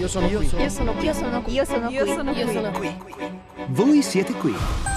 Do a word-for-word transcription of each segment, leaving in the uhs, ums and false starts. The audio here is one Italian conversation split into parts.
Io sono qui. Io sono qui. Io sono qui. Io sono qui. Io sono Io qui. sono qui. Voi siete qui.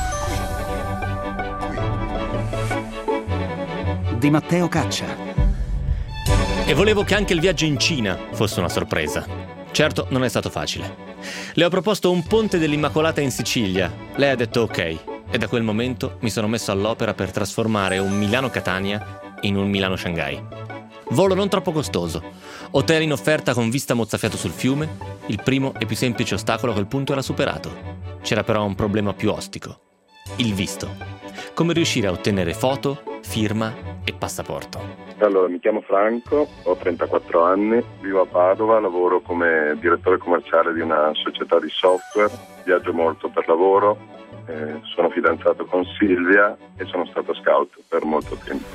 Di Matteo Caccia. E volevo che anche il viaggio in Cina fosse una sorpresa. Certo, non è stato facile. Le ho proposto un ponte dell'Immacolata in Sicilia. Lei ha detto ok. E da quel momento mi sono messo all'opera per trasformare un Milano-Catania in un Milano-Shanghai. Volo non troppo costoso. Hotel in offerta con vista mozzafiato sul fiume. Il primo e più semplice ostacolo a quel punto era superato. C'era però un problema più ostico. Il visto. Come riuscire a ottenere foto, firma e passaporto. Allora, mi chiamo Franco, ho trentaquattro anni, vivo a Padova, lavoro come direttore commerciale di una società di software, viaggio molto per lavoro, eh, sono fidanzato con Silvia e sono stato scout per molto tempo.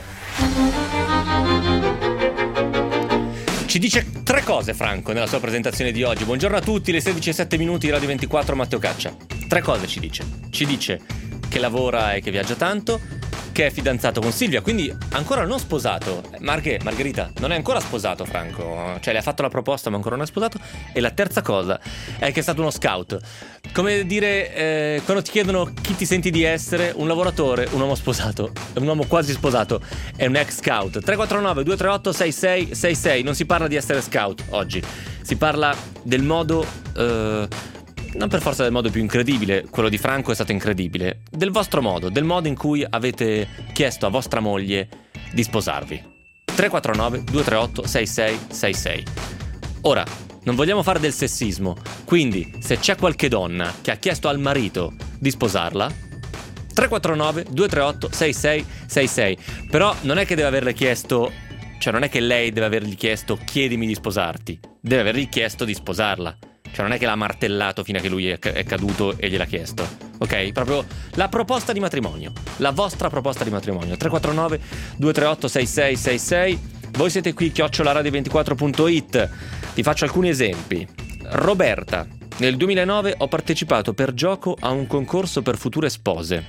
Ci dice tre cose Franco nella sua presentazione di oggi. Buongiorno a tutti, le sedici e sette minuti, Radio ventiquattro, Matteo Caccia. Tre cose ci dice. Ci dice che lavora e che viaggia tanto, che è fidanzato con Silvia, quindi ancora non sposato. Marghe, Margherita, non è ancora sposato Franco, cioè le ha fatto la proposta ma ancora non è sposato. E la terza cosa è che è stato uno scout. Come dire, eh, quando ti chiedono chi ti senti di essere, un lavoratore, un uomo sposato, un uomo quasi sposato, è un ex scout. Tre quattro nove due tre otto sei sei sei sei. Non si parla di essere scout oggi, si parla del modo... Eh, non per forza del modo più incredibile, quello di Franco è stato incredibile, del vostro modo, del modo in cui avete chiesto a vostra moglie di sposarvi. Tre quattro nove due tre otto sei sei sei sei. Ora, non vogliamo fare del sessismo, quindi se c'è qualche donna che ha chiesto al marito di sposarla, tre quattro nove due tre otto sei sei sei sei. Però non è che deve averle chiesto, cioè non è che lei deve avergli chiesto chiedimi di sposarti, deve avergli chiesto di sposarla. Cioè non è che l'ha martellato fino a che lui è, è caduto e gliel'ha chiesto. Ok? Proprio la proposta di matrimonio. La vostra proposta di matrimonio. Tre quattro nove due tre otto sei sei sei sei. Voi siete qui, chiocciola radio ventiquattro punto it. Vi faccio alcuni esempi. Roberta. Nel duemilanove ho partecipato per gioco a un concorso per future spose.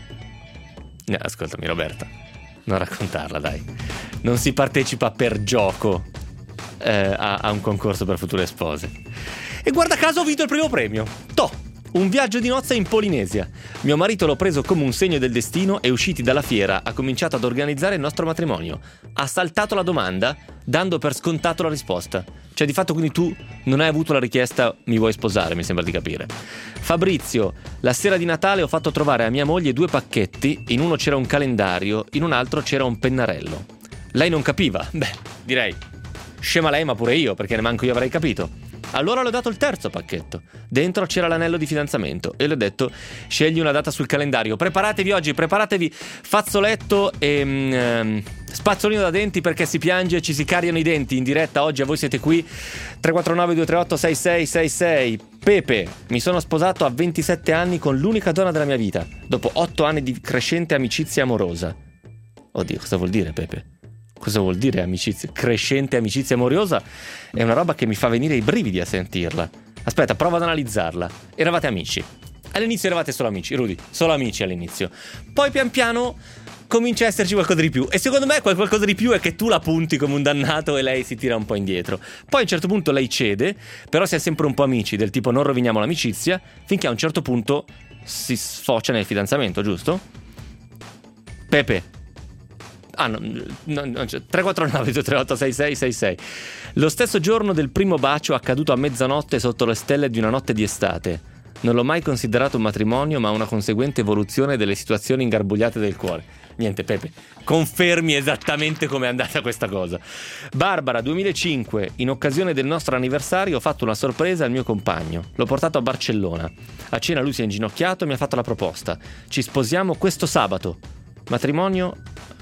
No, ascoltami Roberta, non raccontarla dai. Non si partecipa per gioco eh, a, a un concorso per future spose. E guarda caso ho vinto il primo premio. Toh, un viaggio di nozze in Polinesia. Mio marito l'ho preso come un segno del destino e usciti dalla fiera ha cominciato ad organizzare il nostro matrimonio. Ha saltato la domanda dando per scontato la risposta. Cioè di fatto quindi tu non hai avuto la richiesta mi vuoi sposare, mi sembra di capire. Fabrizio, la sera di Natale ho fatto trovare a mia moglie due pacchetti. In uno c'era un calendario, in un altro c'era un pennarello. Lei non capiva? Beh, direi scema lei ma pure io, perché ne manco io avrei capito. Allora le ho dato il terzo pacchetto. Dentro c'era l'anello di fidanzamento e le ho detto scegli una data sul calendario. Preparatevi oggi, preparatevi fazzoletto e um, spazzolino da denti perché si piange e ci si cariano i denti in diretta oggi. A voi siete qui. Tre quattro nove due tre otto sei sei sei sei. Pepe, mi sono sposato a ventisette anni con l'unica donna della mia vita dopo otto anni di crescente amicizia amorosa. Oddio, cosa vuol dire Pepe? Cosa vuol dire amicizia? Crescente amicizia amorosa? È una roba che mi fa venire i brividi a sentirla. Aspetta, prova ad analizzarla. Eravate amici. All'inizio eravate solo amici, Rudy. Solo amici all'inizio. Poi pian piano comincia a esserci qualcosa di più. E secondo me quel qualcosa di più è che tu la punti come un dannato e lei si tira un po' indietro. Poi a un certo punto lei cede, però si è sempre un po' amici, del tipo non roviniamo l'amicizia, finché a un certo punto si sfocia nel fidanzamento, giusto? Pepe. Ah, no, no, no, tre quattro nove due tre otto sei sei sei sei. Lo stesso giorno del primo bacio accaduto a mezzanotte sotto le stelle di una notte di estate. Non l'ho mai considerato un matrimonio, ma una conseguente evoluzione delle situazioni ingarbugliate del cuore. Niente, Pepe, confermi esattamente come è andata questa cosa. Barbara, duemilacinque, in occasione del nostro anniversario ho fatto una sorpresa al mio compagno. L'ho portato a Barcellona. A cena lui si è inginocchiato e mi ha fatto la proposta. Ci sposiamo questo sabato. Matrimonio...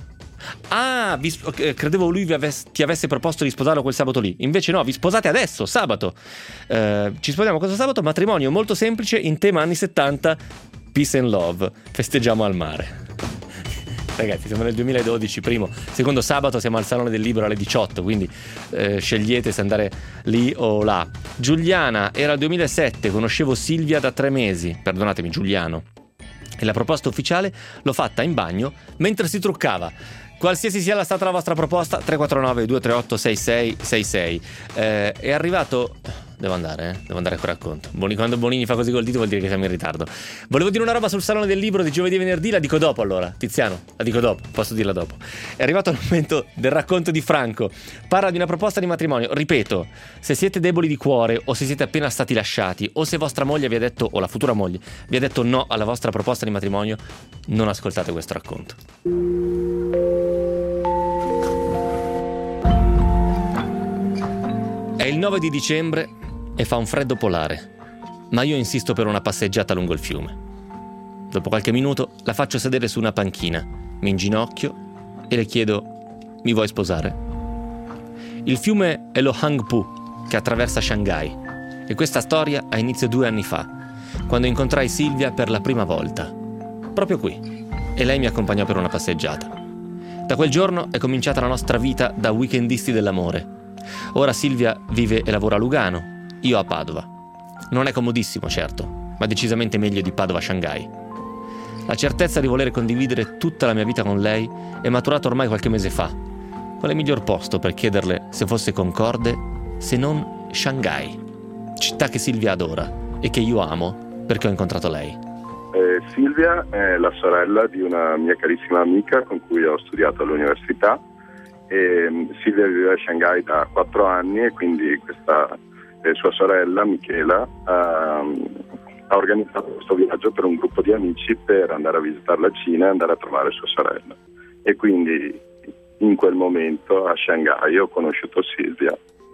Ah, vi, eh, credevo lui vi avesse, ti avesse proposto di sposarlo quel sabato lì. Invece no, vi sposate adesso, sabato. eh, Ci sposiamo questo sabato. Matrimonio molto semplice in tema anni settanta. Peace and love. Festeggiamo al mare. Ragazzi, siamo nel duemiladodici, primo, secondo sabato siamo al Salone del Libro alle diciotto, quindi eh, scegliete se andare lì o là. Giuliana, era il duemilasette, conoscevo Silvia da tre mesi. Perdonatemi Giuliano. E la proposta ufficiale l'ho fatta in bagno mentre si truccava. Qualsiasi sia stata la vostra proposta, tre quattro nove due tre otto sei sei sei sei. Eh, è arrivato devo andare, eh? Devo andare a quel racconto. Boni, quando Bonini fa così col dito vuol dire che siamo in ritardo. Volevo dire una roba sul Salone del Libro di giovedì e venerdì, la dico dopo allora. Tiziano, la dico dopo, posso dirla dopo. È arrivato il momento del racconto di Franco. Parla di una proposta di matrimonio. Ripeto, se siete deboli di cuore o se siete appena stati lasciati o se vostra moglie vi ha detto, o la futura moglie, vi ha detto no alla vostra proposta di matrimonio, non ascoltate questo racconto. È il nove di dicembre e fa un freddo polare, ma io insisto per una passeggiata lungo il fiume. Dopo qualche minuto la faccio sedere su una panchina, mi inginocchio e le chiedo: mi vuoi sposare? Il fiume è lo Hangpu, che attraversa Shanghai, e questa storia ha inizio due anni fa, quando incontrai Silvia per la prima volta, proprio qui, e lei mi accompagnò per una passeggiata. Da quel giorno è cominciata la nostra vita da weekendisti dell'amore. Ora Silvia vive e lavora a Lugano, io a Padova. Non è comodissimo, certo, ma decisamente meglio di Padova-Shanghai. La certezza di voler condividere tutta la mia vita con lei è maturata ormai qualche mese fa. Quale miglior posto per chiederle se fosse concorde se non Shanghai, città che Silvia adora e che io amo perché ho incontrato lei. Eh, Silvia è la sorella di una mia carissima amica con cui ho studiato all'università. E Silvia vive a Shanghai da quattro anni e quindi questa eh, sua sorella Michela ha, ha organizzato questo viaggio per un gruppo di amici per andare a visitare la Cina e andare a trovare sua sorella, e quindi in quel momento a Shanghai ho conosciuto Silvia.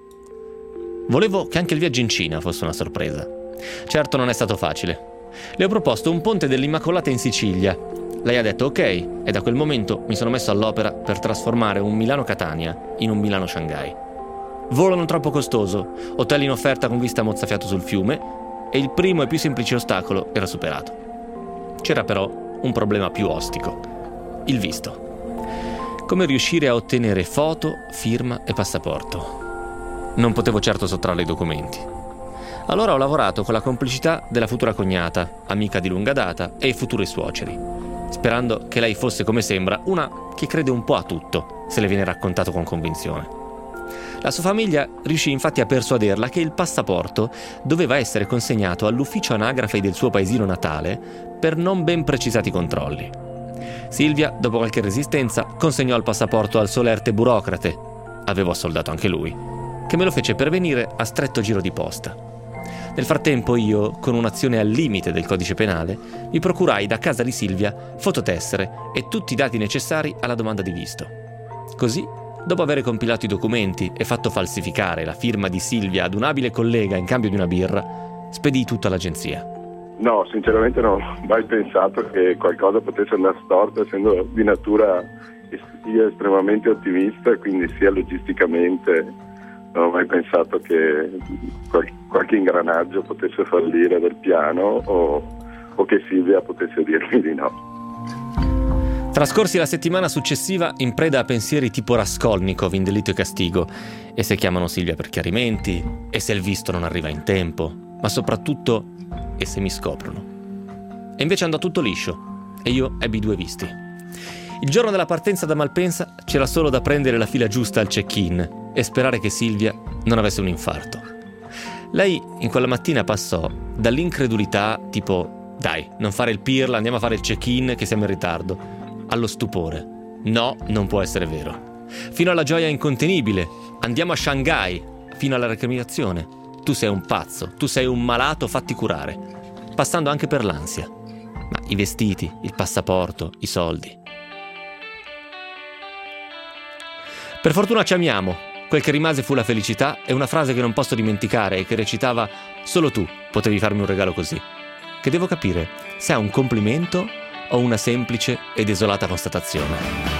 Volevo che anche il viaggio in Cina fosse una sorpresa. Certo non è stato facile. Le ho proposto un ponte dell'Immacolata in Sicilia. Lei ha detto ok, e da quel momento mi sono messo all'opera per trasformare un Milano-Catania in un Milano-Shanghai. Volo non troppo costoso, hotel in offerta con vista mozzafiato sul fiume, e il primo e più semplice ostacolo era superato. C'era però un problema più ostico: il visto. Come riuscire a ottenere foto, firma e passaporto? Non potevo certo sottrarre i documenti. Allora ho lavorato con la complicità della futura cognata, amica di lunga data, e i futuri suoceri, sperando che lei fosse, come sembra, una che crede un po' a tutto, se le viene raccontato con convinzione. La sua famiglia riuscì infatti a persuaderla che il passaporto doveva essere consegnato all'ufficio anagrafe del suo paesino natale per non ben precisati controlli. Silvia, dopo qualche resistenza, consegnò il passaporto al solerte burocrate, avevo assoldato anche lui, che me lo fece pervenire a stretto giro di posta. Nel frattempo io, con un'azione al limite del codice penale, mi procurai da casa di Silvia fototessere e tutti i dati necessari alla domanda di visto. Così, dopo aver compilato i documenti e fatto falsificare la firma di Silvia ad un abile collega in cambio di una birra, spedii tutto all'agenzia. No, sinceramente non ho mai pensato che qualcosa potesse andare storto, essendo di natura io estremamente ottimista, e quindi sia logisticamente non ho mai pensato che qual- qualche ingranaggio potesse fallire del piano o, o che Silvia potesse dirmi di no. Trascorsi la settimana successiva in preda a pensieri tipo Raskolnikov in Delitto e Castigo, e se chiamano Silvia per chiarimenti, e se il visto non arriva in tempo, ma soprattutto e se mi scoprono. E invece andò tutto liscio e io ebbi due visti. Il giorno della partenza da Malpensa c'era solo da prendere la fila giusta al check-in e sperare che Silvia non avesse un infarto. Lei in quella mattina passò dall'incredulità tipo dai, non fare il pirla, andiamo a fare il check-in che siamo in ritardo, allo stupore, no, non può essere vero, fino alla gioia incontenibile, andiamo a Shanghai, fino alla recriminazione, tu sei un pazzo, tu sei un malato, fatti curare, passando anche per l'ansia, ma i vestiti, il passaporto, i soldi. Per fortuna ci amiamo. Quel che rimase fu la felicità e una frase che non posso dimenticare e che recitava: solo tu potevi farmi un regalo così. Che devo capire se è un complimento o una semplice e desolata constatazione.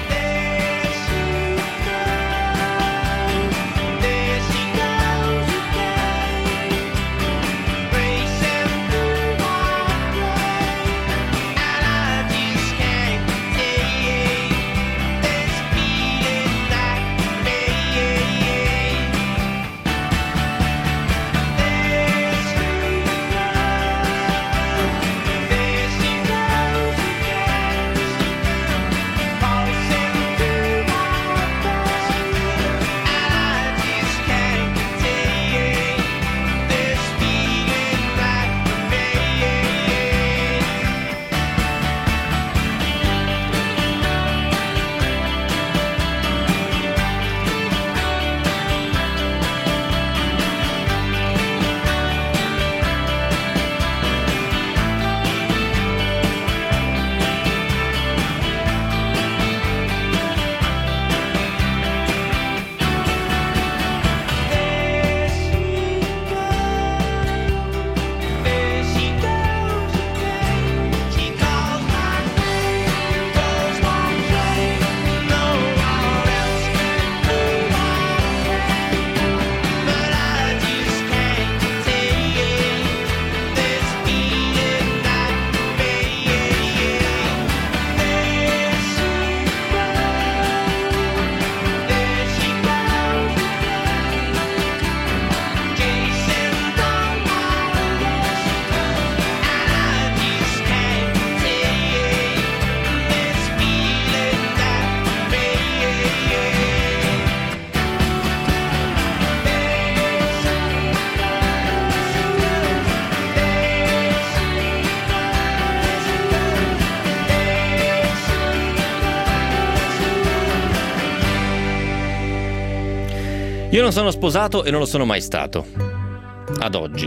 Io non sono sposato e non lo sono mai stato. Ad oggi.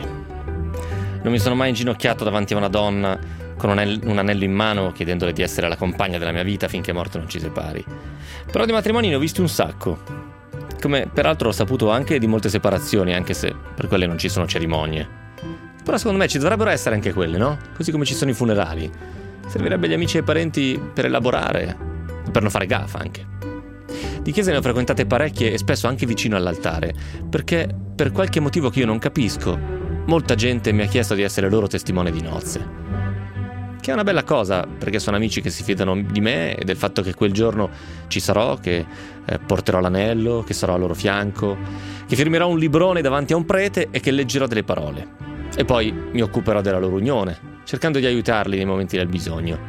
Non mi sono mai inginocchiato davanti a una donna con un anello, un anello in mano chiedendole di essere la compagna della mia vita finché morte non ci separi. Però di matrimoni ne ho visti un sacco. Come peraltro ho saputo anche di molte separazioni, anche se per quelle non ci sono cerimonie. Però secondo me ci dovrebbero essere anche quelle, no? Così come ci sono i funerali. Servirebbe agli amici e ai parenti per elaborare, per non fare gaffa anche. Di chiese ne ho frequentate parecchie e spesso anche vicino all'altare, perché per qualche motivo che io non capisco, molta gente mi ha chiesto di essere loro testimone di nozze. Che è una bella cosa, perché sono amici che si fidano di me e del fatto che quel giorno ci sarò, che eh, porterò l'anello, che sarò al loro fianco, che firmerò un librone davanti a un prete e che leggerò delle parole. E poi mi occuperò della loro unione, cercando di aiutarli nei momenti del bisogno.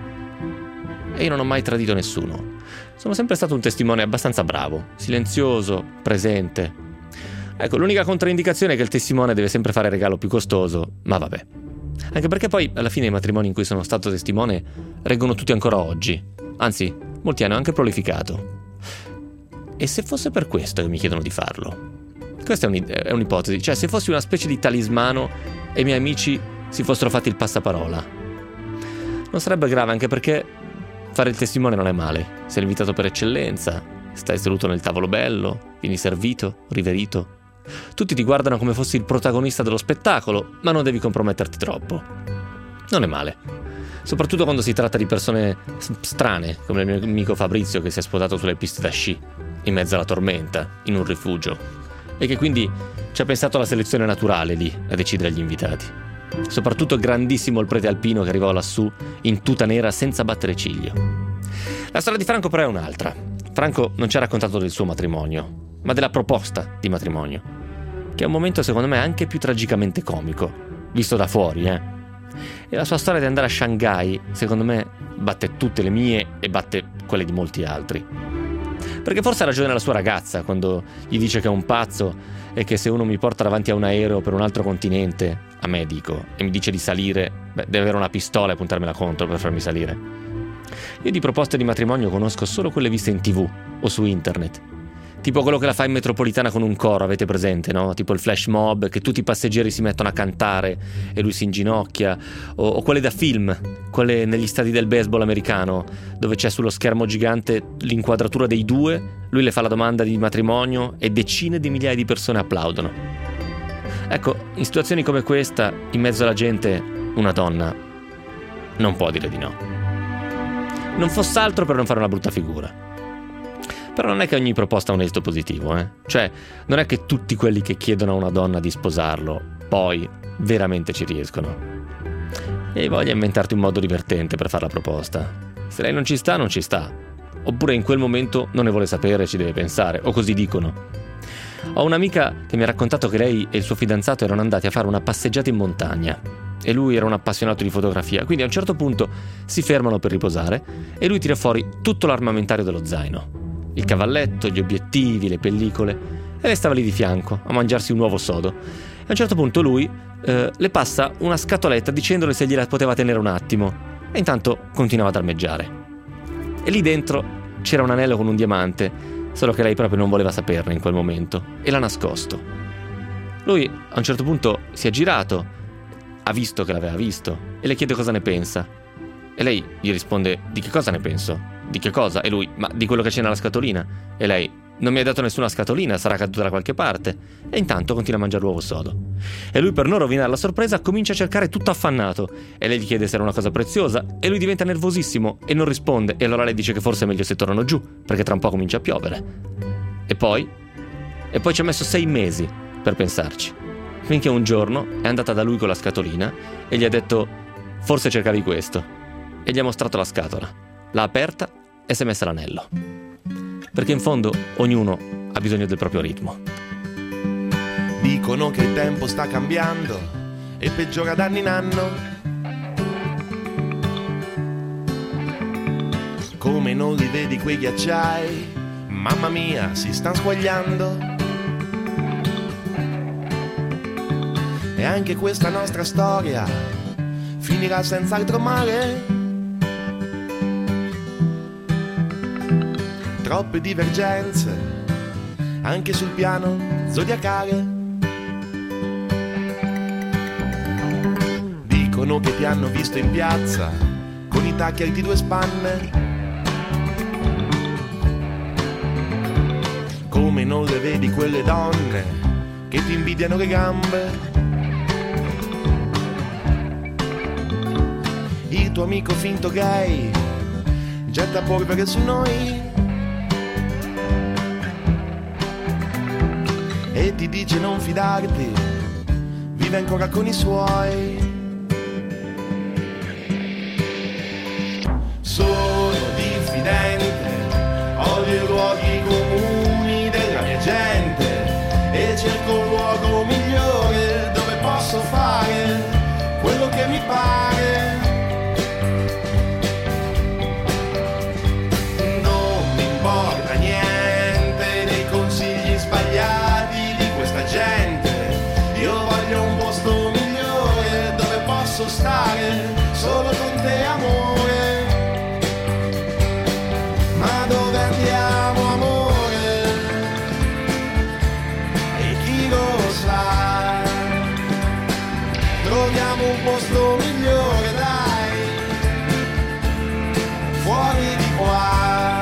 E io non ho mai tradito nessuno. Sono sempre stato un testimone abbastanza bravo, silenzioso, presente. Ecco, l'unica controindicazione è che il testimone deve sempre fare il regalo più costoso, ma vabbè. Anche perché poi alla fine i matrimoni in cui sono stato testimone reggono tutti ancora oggi. Anzi, molti hanno anche prolificato. E se fosse per questo che mi chiedono di farlo? Questa è, un, è un'ipotesi, cioè se fossi una specie di talismano e i miei amici si fossero fatti il passaparola. Non sarebbe grave, anche perché fare il testimone non è male. Sei invitato per eccellenza, stai seduto nel tavolo bello, vieni servito, riverito. Tutti ti guardano come fossi il protagonista dello spettacolo, ma non devi comprometterti troppo. Non è male. Soprattutto quando si tratta di persone strane, come il mio amico Fabrizio che si è sposato sulle piste da sci, in mezzo alla tormenta, in un rifugio, e che quindi ci ha pensato alla selezione naturale lì, a decidere gli invitati. Soprattutto grandissimo il prete alpino che arrivò lassù in tuta nera senza battere ciglio. La storia di Franco però è un'altra. Franco non ci ha raccontato del suo matrimonio, ma della proposta di matrimonio, che è un momento secondo me anche più tragicamente comico, visto da fuori, eh. E la sua storia di andare a Shanghai, secondo me, batte tutte le mie e batte quelle di molti altri. Perché forse ha ragione la sua ragazza quando gli dice che è un pazzo e che se uno mi porta davanti a un aereo per un altro continente, a me dico, e mi dice di salire, beh, deve avere una pistola e puntarmela contro per farmi salire. Io di proposte di matrimonio conosco solo quelle viste in tv o su internet. Tipo quello che la fa in metropolitana con un coro, avete presente, no? Tipo il flash mob, che tutti i passeggeri si mettono a cantare e lui si inginocchia. O, o quelle da film, quelle negli stadi del baseball americano, dove c'è sullo schermo gigante l'inquadratura dei due, lui le fa la domanda di matrimonio e decine di migliaia di persone applaudono. Ecco, in situazioni come questa, in mezzo alla gente, una donna non può dire di no. Non fosse altro per non fare una brutta figura. Però non è che ogni proposta ha un esito positivo, eh? Cioè, non è che tutti quelli che chiedono a una donna di sposarlo poi veramente ci riescono. E hai voglia di inventarti un modo divertente per fare la proposta. Se lei non ci sta, non ci sta. Oppure in quel momento non ne vuole sapere e ci deve pensare, o così dicono. Ho un'amica che mi ha raccontato che lei e il suo fidanzato erano andati a fare una passeggiata in montagna. E lui era un appassionato di fotografia, quindi a un certo punto si fermano per riposare e lui tira fuori tutto l'armamentario dello zaino. Il cavalletto, gli obiettivi, le pellicole, e lei stava lì di fianco a mangiarsi un uovo sodo. E a un certo punto lui eh, le passa una scatoletta dicendole se gliela poteva tenere un attimo, e intanto continuava ad armeggiare. E lì dentro c'era un anello con un diamante, solo che lei proprio non voleva saperne in quel momento e l'ha nascosto. Lui a un certo punto si è girato, ha visto che l'aveva visto e le chiede cosa ne pensa. E lei gli risponde: di che cosa ne penso? Di che cosa? E lui: ma di quello che c'è nella scatolina. E lei: non mi hai dato nessuna scatolina, sarà caduta da qualche parte. E intanto continua a mangiare l'uovo sodo. E lui, per non rovinare la sorpresa, comincia a cercare tutto affannato. E lei gli chiede se era una cosa preziosa e lui diventa nervosissimo e non risponde. E allora lei dice che forse è meglio se tornano giù, perché tra un po' comincia a piovere. E poi? E poi ci ha messo sei mesi per pensarci, finché un giorno è andata da lui con la scatolina e gli ha detto: forse cercavi questo. E gli ha mostrato la scatola, l'ha aperta e si è messa l'anello. Perché in fondo ognuno ha bisogno del proprio ritmo. Dicono che il tempo sta cambiando e peggiora d'anno in anno. Come non li vedi quei ghiacciai, mamma mia, si stanno squagliando. E anche questa nostra storia finirà senz'altro male. Troppe divergenze anche sul piano zodiacale. Dicono che ti hanno visto in piazza con i tacchi alti due spanne, come non le vedi quelle donne che ti invidiano le gambe. Il tuo amico finto gay getta polvere su noi e ti dice non fidarti, vive ancora con i suoi. Sono diffidente, odio i luoghi comuni della mia gente e cerco un luogo migliore dove posso fare quello che mi pare. Non mi importa niente dei consigli sbagliati di questa gente, io voglio un posto migliore dove posso stare solo con te, amore. Ma dove andiamo, amore? E chi lo sa? Troviamo un posto migliore, dai, fuori di qua.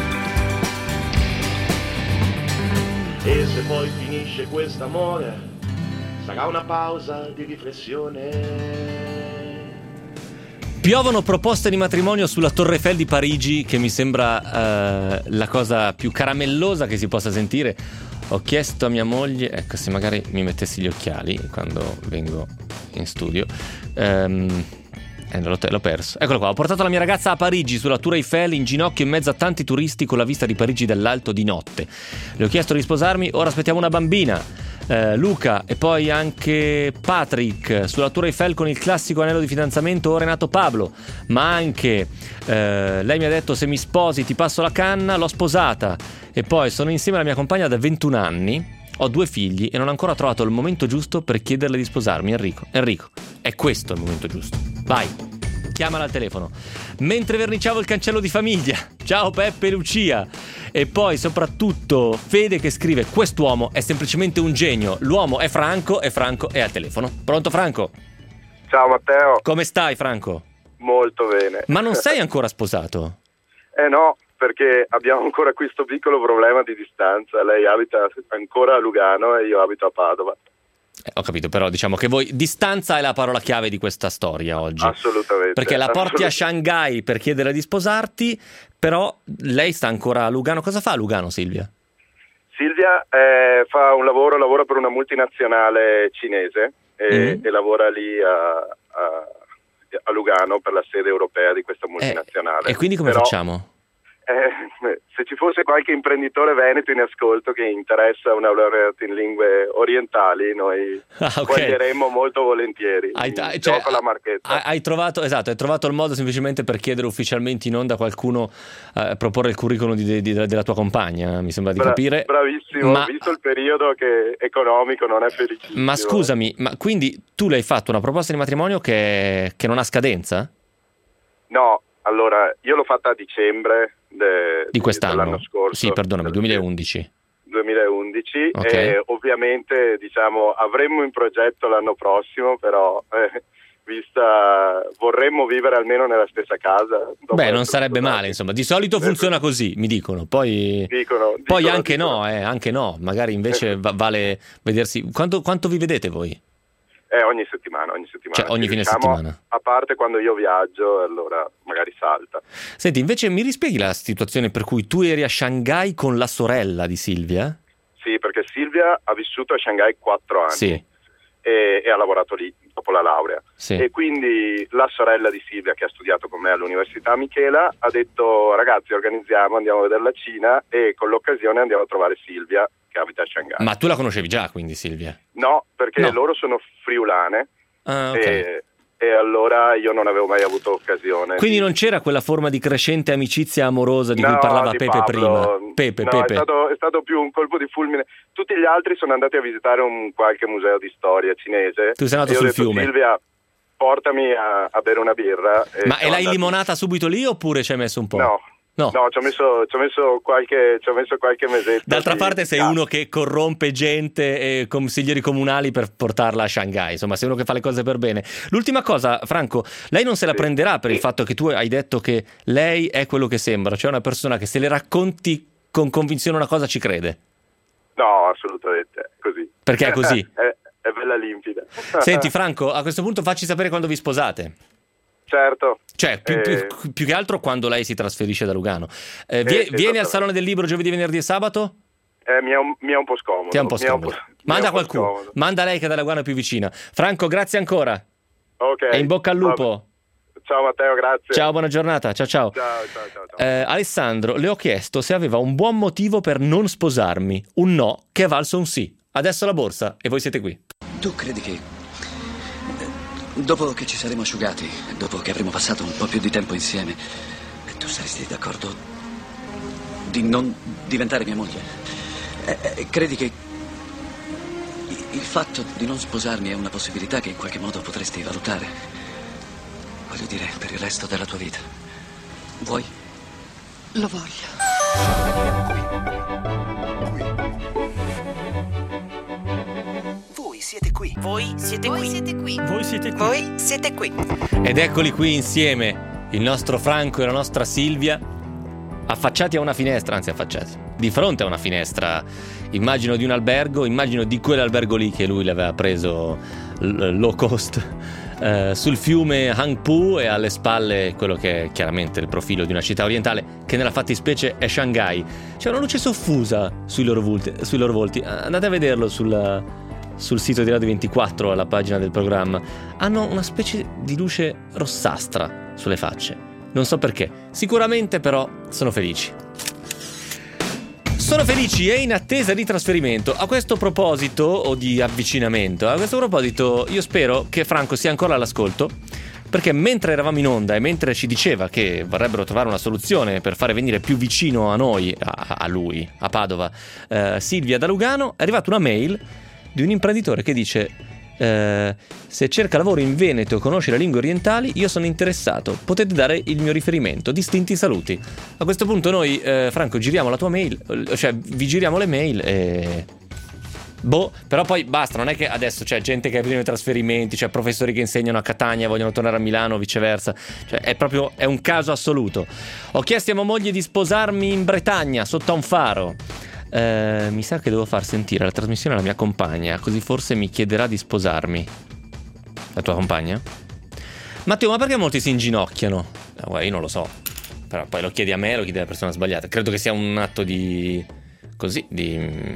E se poi finisce quest'amore, sarà una pausa di riflessione. Piovono proposte di matrimonio sulla Torre Eiffel di Parigi, che mi sembra uh, la cosa più caramellosa che si possa sentire. Ho chiesto a mia moglie, ecco, se magari mi mettessi gli occhiali quando vengo in studio. Um, eh, l'ho, l'ho perso. Eccolo qua, ho portato la mia ragazza a Parigi, sulla Tour Eiffel, in ginocchio in mezzo a tanti turisti, con la vista di Parigi dall'alto di notte. Le ho chiesto di sposarmi, ora aspettiamo una bambina. Uh, Luca e poi anche Patrick sulla Tour Eiffel con il classico anello di fidanzamento. Ora è nato Pablo, ma anche uh, lei mi ha detto se mi sposi ti passo la canna. L'ho sposata e poi sono insieme alla mia compagna da ventuno anni, ho due figli e non ho ancora trovato il momento giusto per chiederle di sposarmi. Enrico, Enrico, è questo il momento giusto, vai, chiamala al telefono. Mentre verniciavo il cancello di famiglia, ciao Peppe e Lucia. E poi soprattutto Fede che scrive: quest'uomo è semplicemente un genio, l'uomo è Franco e Franco è al telefono. Pronto Franco? Ciao Matteo. Come stai Franco? Molto bene. Ma non sei ancora sposato? Eh no, perché abbiamo ancora questo piccolo problema di distanza. Lei abita ancora a Lugano e io abito a Padova. Eh, ho capito, però diciamo che voi distanza è la parola chiave di questa storia oggi. Assolutamente. Perché la porti assolutamente. a Shanghai per chiedere di sposarti, però lei sta ancora a Lugano. Cosa fa a Lugano, Silvia? Silvia eh, fa un lavoro, lavora per una multinazionale cinese e, mm. e lavora lì a, a, a Lugano per la sede europea di questa multinazionale. Eh, e quindi come Però, facciamo? Eh, se ci fosse qualche imprenditore veneto in ascolto che interessa una laureata in lingue orientali, noi ah, okay. guarderemmo molto volentieri. Hai, in cioè, gioco la marchetta. Hai, hai trovato, esatto, hai trovato il modo semplicemente per chiedere ufficialmente in onda a qualcuno eh, proporre il curriculum di, di, della tua compagna, mi sembra di Bra- capire. Bravissimo, ma, visto il periodo che economico non è felicissimo. Ma scusami, ma quindi tu le hai fatto una proposta di matrimonio che, che non ha scadenza? No, allora io l'ho fatta a dicembre de, di quest'anno, dell'anno scorso. Sì, perdonami, duemilaundici. duemilaundici Okay. E ovviamente diciamo avremmo in progetto l'anno prossimo, però eh, vista vorremmo vivere almeno nella stessa casa. Beh, non sarebbe male, insomma, di solito funziona così, mi dicono, poi dicono, poi dicono, anche dicono. no, eh, anche no, magari invece va- vale vedersi. Quanto, quanto vi vedete voi? Eh, ogni settimana, ogni settimana. Cioè, ogni Ci fine riusciamo, settimana. A parte quando io viaggio, allora magari salta. Senti, invece mi rispieghi la situazione per cui tu eri a Shanghai con la sorella di Silvia? Sì, perché Silvia ha vissuto a Shanghai quattro anni. Sì. E, e ha lavorato lì dopo la laurea. Sì. E quindi la sorella di Silvia, che ha studiato con me all'università Michela, ha detto: ragazzi, organizziamo, andiamo a vedere la Cina e con l'occasione andiamo a trovare Silvia, che abita a Shanghai. Ma tu la conoscevi già, quindi, Silvia? No, perché No. loro sono friulane. Ah, ok. e, e allora io non avevo mai avuto occasione. Quindi di... non c'era quella forma di crescente amicizia amorosa di No, cui parlava di Pepe Pablo. prima? Pepe, no, Pepe. È stato, è stato più un colpo di fulmine. Tutti gli altri sono andati a visitare un qualche museo di storia cinese. Tu sei andato e sul ho detto, fiume. Silvia, portami a, a bere una birra. E Ma e siamo l'hai andati- limonata subito lì oppure ci hai messo un po'? No, No, no ci ho messo, ci ho messo qualche ci ho messo qualche mesetto. D'altra di, parte sei di uno che corrompe gente e consiglieri comunali per portarla a Shanghai, insomma sei uno che fa le cose per bene. L'ultima cosa, Franco, lei non se la sì. prenderà per sì. il fatto che tu hai detto che lei è quello che sembra, cioè una persona che se le racconti con convinzione una cosa ci crede. No, assolutamente, è così. Perché è così? è, è bella limpida. Senti Franco, a questo punto facci sapere quando vi sposate. Certo. Cioè, più, Eh, più, più che altro quando lei si trasferisce da Lugano. Eh, Eh, vie- vieni al esattamente. Salone del Libro giovedì, venerdì e sabato? eh, mi, è un, mi è un po' scomodo. Ti è un po' mi è un scomodo. po'- mi è Manda un po' qualcuno, scomodo. manda lei che da Lugano è più vicina. Franco, grazie ancora. Ok. E in bocca al lupo. Vabbè. Ciao Matteo, grazie. Ciao, buona giornata. Ciao, ciao. Ciao, ciao, ciao. ciao. Eh, Alessandro, le ho chiesto se aveva un buon motivo per non sposarmi. Un no che è valso un sì. Adesso la borsa e voi siete qui. Tu credi che dopo che ci saremo asciugati, dopo che avremo passato un po' più di tempo insieme, tu saresti d'accordo di non diventare mia moglie? Eh, eh, credi che i- il fatto di non sposarmi è una possibilità che in qualche modo potresti valutare? Voglio dire, per il resto della tua vita. Vuoi? Lo voglio. Voi siete qui. Voi siete qui. Siete qui. Voi siete qui. Voi siete qui. Ed eccoli qui insieme, il nostro Franco e la nostra Silvia, affacciati a una finestra, anzi affacciati, di fronte a una finestra, immagino di un albergo, immagino di quell'albergo lì che lui le aveva preso l- low cost, eh, sul fiume Hangpu, e alle spalle quello che è chiaramente il profilo di una città orientale, che nella fattispecie è Shanghai. C'è una luce soffusa sui loro volti, sui loro volti. Andate a vederlo sul, sul sito di Radio ventiquattro, alla pagina del programma. Hanno una specie di luce rossastra sulle facce. Non so perché. Sicuramente però sono felici. Sono felici e in attesa di trasferimento. A questo proposito, o di avvicinamento, a questo proposito io spero che Franco sia ancora all'ascolto, perché mentre eravamo in onda e mentre ci diceva che vorrebbero trovare una soluzione per fare venire più vicino a noi, a, a lui, a Padova, eh, Silvia da Lugano, è arrivata una mail di un imprenditore che dice: eh, se cerca lavoro in Veneto e conosce le lingue orientali, io sono interessato, potete dare il mio riferimento, distinti saluti. A questo punto noi, eh, Franco, giriamo la tua mail, cioè vi giriamo le mail e... boh, però poi basta, non è che adesso c'è gente che ha bisogno di trasferimenti, c'è professori che insegnano a Catania e vogliono tornare a Milano o viceversa, cioè è proprio, è un caso assoluto. Ho chiesto a mia moglie di sposarmi in Bretagna, sotto a un faro. Eh, mi sa che devo far sentire la trasmissione alla mia compagna, così forse mi chiederà di sposarmi. La tua compagna? Matteo, ma perché molti si inginocchiano? Eh, guarda, io non lo so, però poi lo chiedi a me, lo chiedi alla persona sbagliata. Credo che sia un atto di... così, di...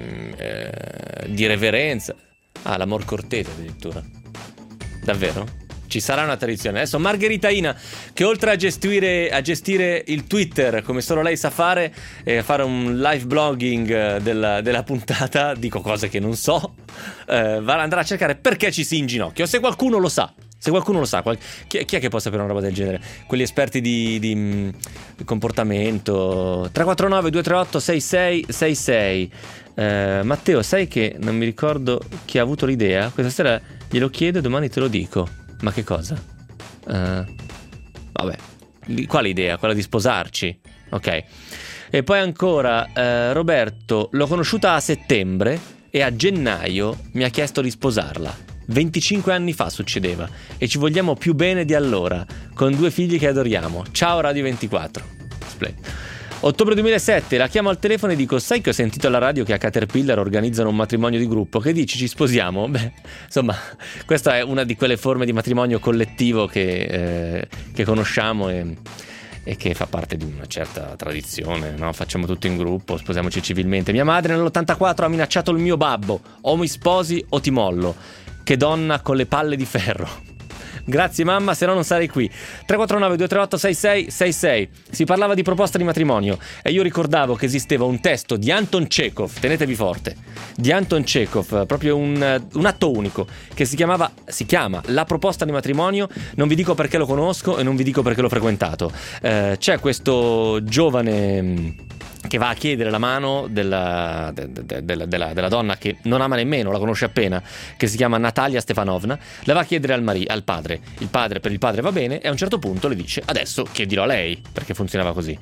Eh, di reverenza. Ah, l'amor cortese addirittura. Davvero? Ci sarà una tradizione. Adesso Margheritaina, che oltre a gestire, a gestire il Twitter come solo lei sa fare, e fare un live blogging della, della puntata, dico cose che non so, eh, va, andrà a cercare perché ci si inginocchia. Se qualcuno lo sa, se qualcuno lo sa, qual- chi, chi è che può sapere una roba del genere? Quelli esperti di, di, mh, di comportamento. Tre quattro nove due tre otto sei sei sei sei. eh, Matteo, sai che non mi ricordo chi ha avuto l'idea? Questa sera glielo chiedo e domani te lo dico. Ma che cosa? Uh, vabbè, quale idea? Quella di sposarci? Ok. E poi ancora uh, Roberto, l'ho conosciuta a settembre e a gennaio mi ha chiesto di sposarla. venticinque anni fa succedeva e ci vogliamo più bene di allora, con due figli che adoriamo. Ciao Radio ventiquattro. Splendido. Ottobre duemilasette, la chiamo al telefono e dico: sai che ho sentito alla radio che a Caterpillar organizzano un matrimonio di gruppo, che dici, ci sposiamo? Beh, insomma, questa è una di quelle forme di matrimonio collettivo che, eh, che conosciamo e, e che fa parte di una certa tradizione, no? Facciamo tutto in gruppo, sposiamoci civilmente. Mia madre nell'ottantaquattro ha minacciato il mio babbo: o mi sposi o ti mollo. Che donna con le palle di ferro. Grazie mamma, se no non sarei qui. Tre quattro nove due tre otto sei sei sei sei. Si parlava di proposta di matrimonio e io ricordavo che esisteva un testo di Anton Chekhov, tenetevi forte, di Anton Chekhov, proprio un, un atto unico, che si chiamava, si chiama La proposta di matrimonio. Non vi dico perché lo conosco e non vi dico perché l'ho frequentato. Eh, c'è questo giovane che va a chiedere la mano della, de, de, de, della, della donna che non ama nemmeno, la conosce appena, che si chiama Natalia Stefanovna. La va a chiedere al, mari, al padre. Il padre, per il padre va bene, e a un certo punto le dice: adesso chiedilo a lei, perché funzionava così.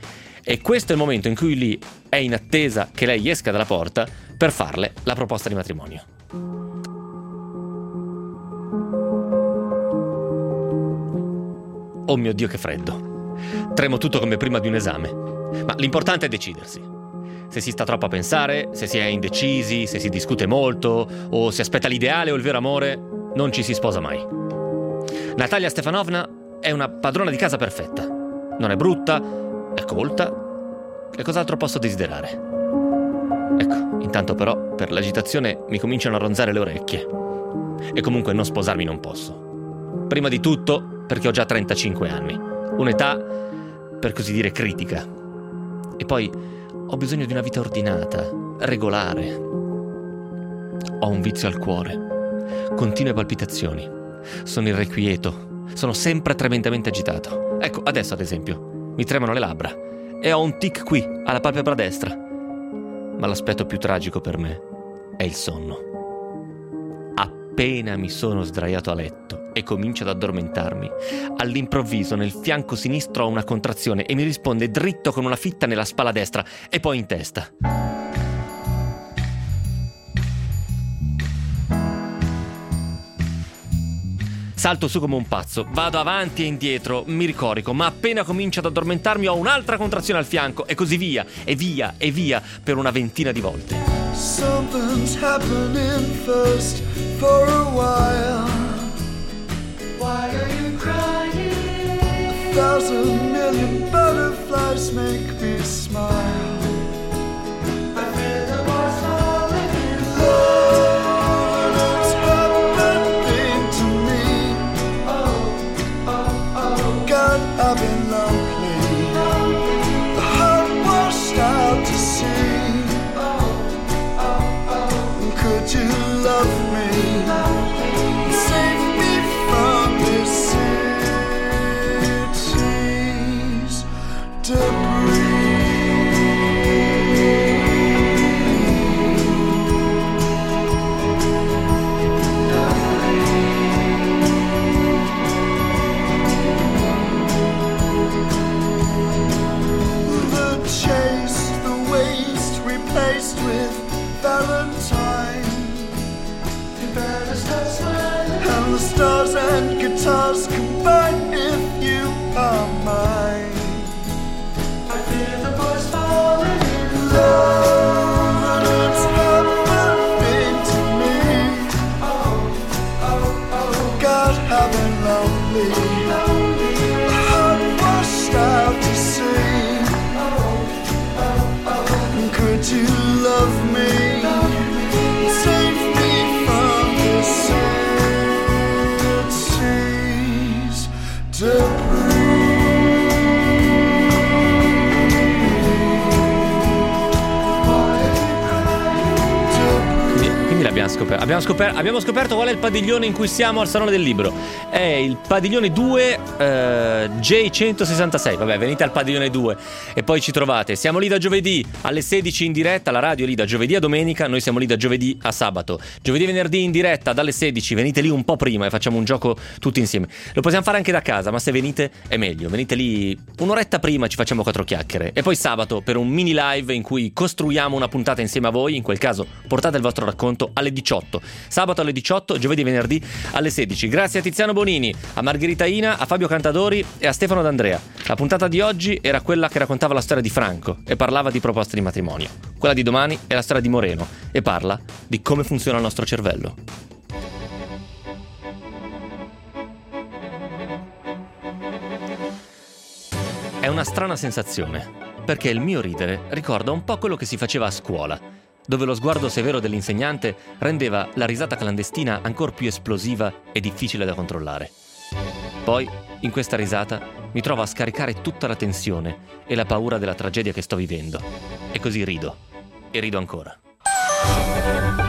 E questo è il momento in cui lui è in attesa che lei esca dalla porta per farle la proposta di matrimonio. Oh mio Dio, che freddo. Tremo tutto come prima di un esame. Ma l'importante è decidersi. Se si sta troppo a pensare, se si è indecisi, se si discute molto, o si aspetta l'ideale o il vero amore, non ci si sposa mai. Natalia Stefanovna è una padrona di casa perfetta. Non è brutta, è colta. Che cos'altro posso desiderare? Ecco, intanto però, per l'agitazione mi cominciano a ronzare le orecchie. E comunque non sposarmi non posso. Prima di tutto perché ho già trentacinque anni. Un'età, per così dire, critica. E poi ho bisogno di una vita ordinata, regolare. Ho un vizio al cuore. Continue palpitazioni. Sono irrequieto. Sono sempre tremendamente agitato. Ecco, adesso ad esempio, mi tremano le labbra. E ho un tic qui, alla palpebra destra. Ma l'aspetto più tragico per me è il sonno. Appena mi sono sdraiato a letto e comincio ad addormentarmi, all'improvviso nel fianco sinistro ho una contrazione e mi risponde dritto con una fitta nella spalla destra e poi in testa. Salto su come un pazzo, vado avanti e indietro, mi ricorico, ma appena comincio ad addormentarmi ho un'altra contrazione al fianco e così via, e via, e via per una ventina di volte. Something's happening first for a while. Why are you crying? A thousand million butterflies make me smile. I feel the walls falling in love. It's happening to me. Oh, oh, oh. God, I've been lonely. The heart washed out to sea. Could you love me? Save me from this city's debris. The chase, the waste replaced with Valentine. And the stars and guitars combine if you are mine. I feel the boys falling in love, and it's happening to me. Oh, oh, oh. God, I've been lonely. A heart washed out to sea. Oh, oh, oh. Could you love me? Save me from this city's debris. Quindi l'abbiamo scoperto. Abbiamo scoperto, abbiamo scoperto qual è il padiglione in cui siamo al Salone del Libro. È il padiglione due eh, J centosessantasei. Vabbè, venite al padiglione due e poi ci trovate. Siamo lì da giovedì alle sedici in diretta. La radio è lì da giovedì a domenica. Noi siamo lì da giovedì a sabato. Giovedì e venerdì in diretta dalle sedici. Venite lì un po' prima e facciamo un gioco tutti insieme. Lo possiamo fare anche da casa, ma se venite è meglio. Venite lì un'oretta prima, ci facciamo quattro chiacchiere. E poi sabato per un mini live in cui costruiamo una puntata insieme a voi. In quel caso portate il vostro racconto alle diciotto. Sabato alle diciotto, giovedì e venerdì alle sedici. Grazie a Tiziano Bonini, a Margherita Ina, a Fabio Cantadori e a Stefano D'Andrea. La puntata di oggi era quella che raccontava la storia di Franco e parlava di proposte di matrimonio. Quella di domani è la storia di Moreno e parla di come funziona il nostro cervello. È una strana sensazione, perché il mio ridere ricorda un po' quello che si faceva a scuola, dove lo sguardo severo dell'insegnante rendeva la risata clandestina ancora più esplosiva e difficile da controllare. Poi, in questa risata, mi trovo a scaricare tutta la tensione e la paura della tragedia che sto vivendo. E così rido. E rido ancora.